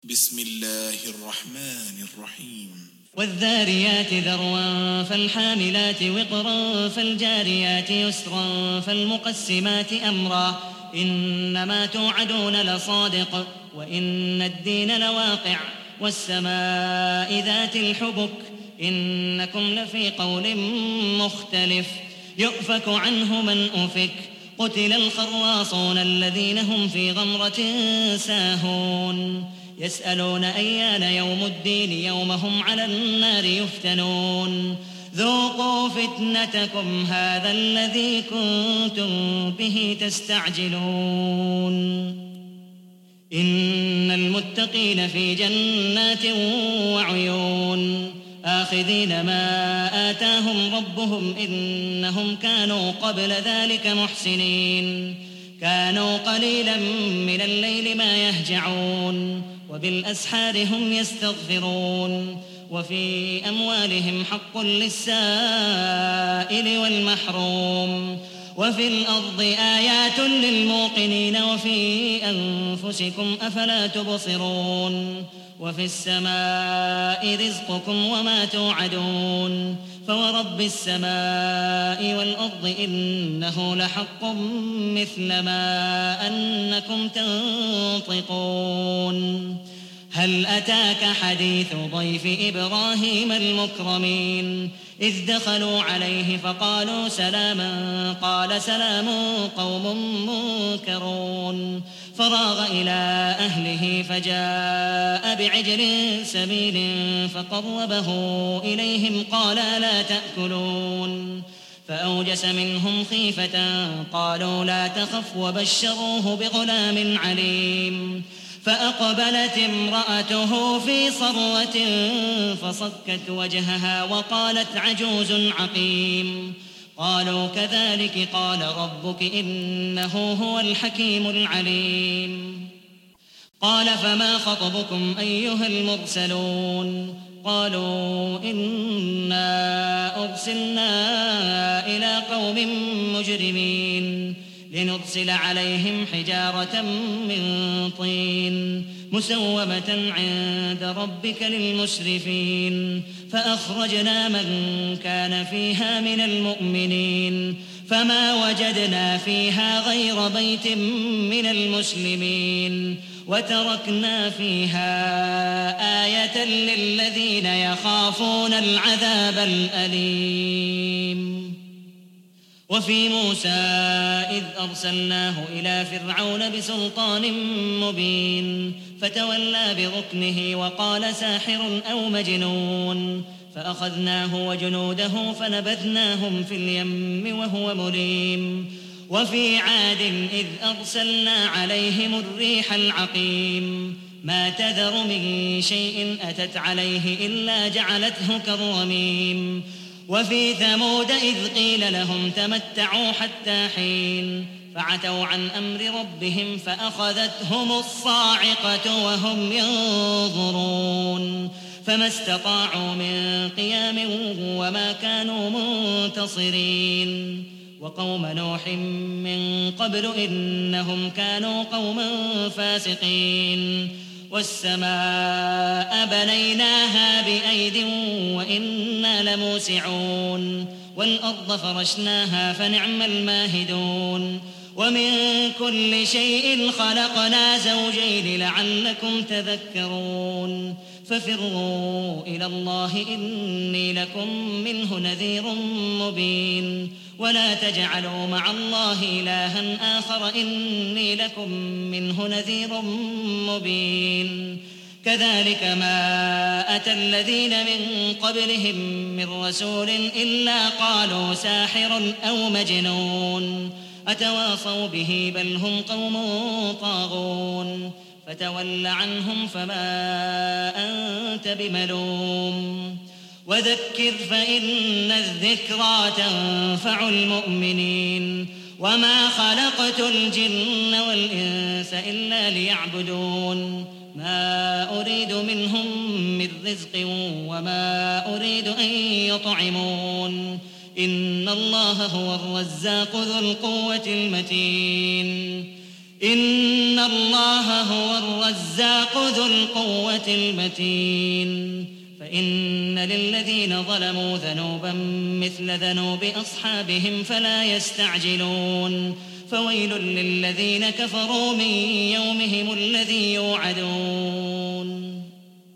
بسم الله الرحمن الرحيم والذاريات ذروا فالحاملات وقرا فالجاريات يسرا فالمقسمات أمرا إنما توعدون لصادق وإن الدين لواقع والسماء ذات الحبك إنكم لفي قول مختلف يؤفك عنه من أفك قتل الخراصون الذين هم في غمرة ساهون يسألون أيان يوم الدين يوم هم على النار يفتنون ذوقوا فتنتكم هذا الذي كنتم به تستعجلون إن المتقين في جنات وعيون آخذين ما آتاهم ربهم إنهم كانوا قبل ذلك محسنين كانوا قليلا من الليل ما يهجعون وبالأسحار هم يستغفرون وفي أموالهم حق للسائل والمحروم وفي الأرض آيات للموقنين وفي أنفسكم أفلا تبصرون وفي السماء رزقكم وما توعدون فورب السماء والأرض إنه لحق مثل ما أنكم تنطقون هل أتاك حديث ضيف إبراهيم المكرمين إذ دخلوا عليه فقالوا سلاما قال سلام قوم منكرون فراغ إلى أهله فجاء بعجل سمين فقربه إليهم قال لا تأكلون فأوجس منهم خيفة قالوا لا تخف وبشروه بغلام عليم فأقبلت امرأته في صرة فصكت وجهها وقالت عجوز عقيم قالوا كذلك قال ربك إنه هو الحكيم العليم قال فما خطبكم أيها المرسلون قالوا إنا أرسلنا إلى قوم مجرمين لنرسل عليهم حجارة من طين مسومة عند ربك للمسرفين فأخرجنا من كان فيها من المؤمنين فما وجدنا فيها غير بيت من المسلمين وتركنا فيها آية للذين يخافون العذاب الأليم وفي موسى إذ أرسلناه إلى فرعون بسلطان مبين فتولى بركنه وقال ساحر أو مجنون فأخذناه وجنوده فنبذناهم في اليم وهو مليم وفي عاد إذ أرسلنا عليهم الريح العقيم ما تذر من شيء أتت عليه إلا جعلته كالرميم وفي ثمود إذ قيل لهم تمتعوا حتى حين فعتوا عن أمر ربهم فأخذتهم الصاعقة وهم ينظرون فما استطاعوا من قيام وما كانوا منتصرين وقوم نوح من قبل إنهم كانوا قوما فاسقين والسماء بنيناها بأيد وإنا لموسعون والأرض فرشناها فنعم الماهدون ومن كل شيء خلقنا زوجين لعلكم تذكرون ففروا إلى الله إني لكم منه نذير مبين ولا تجعلوا مع الله إلها آخر إني لكم منه نذير مبين كذلك ما أتى الذين من قبلهم من رسول إلا قالوا ساحر أو مجنون أتواصوا به بل هم قوم طاغون فتول عنهم فما أنت بملوم وذكر فإن الذكرى تنفع المؤمنين وما خلقت الجن والإنس إلا ليعبدون ما أريد منهم من رزق وما أريد أن يطعمون إن الله هو الرزاق ذو القوة المتين إن الله هو الرزاق ذو القوة المتين فإن للذين ظلموا ذنوبا مثل ذنوب أصحابهم فلا يستعجلون فويل للذين كفروا من يومهم الذي يوعدون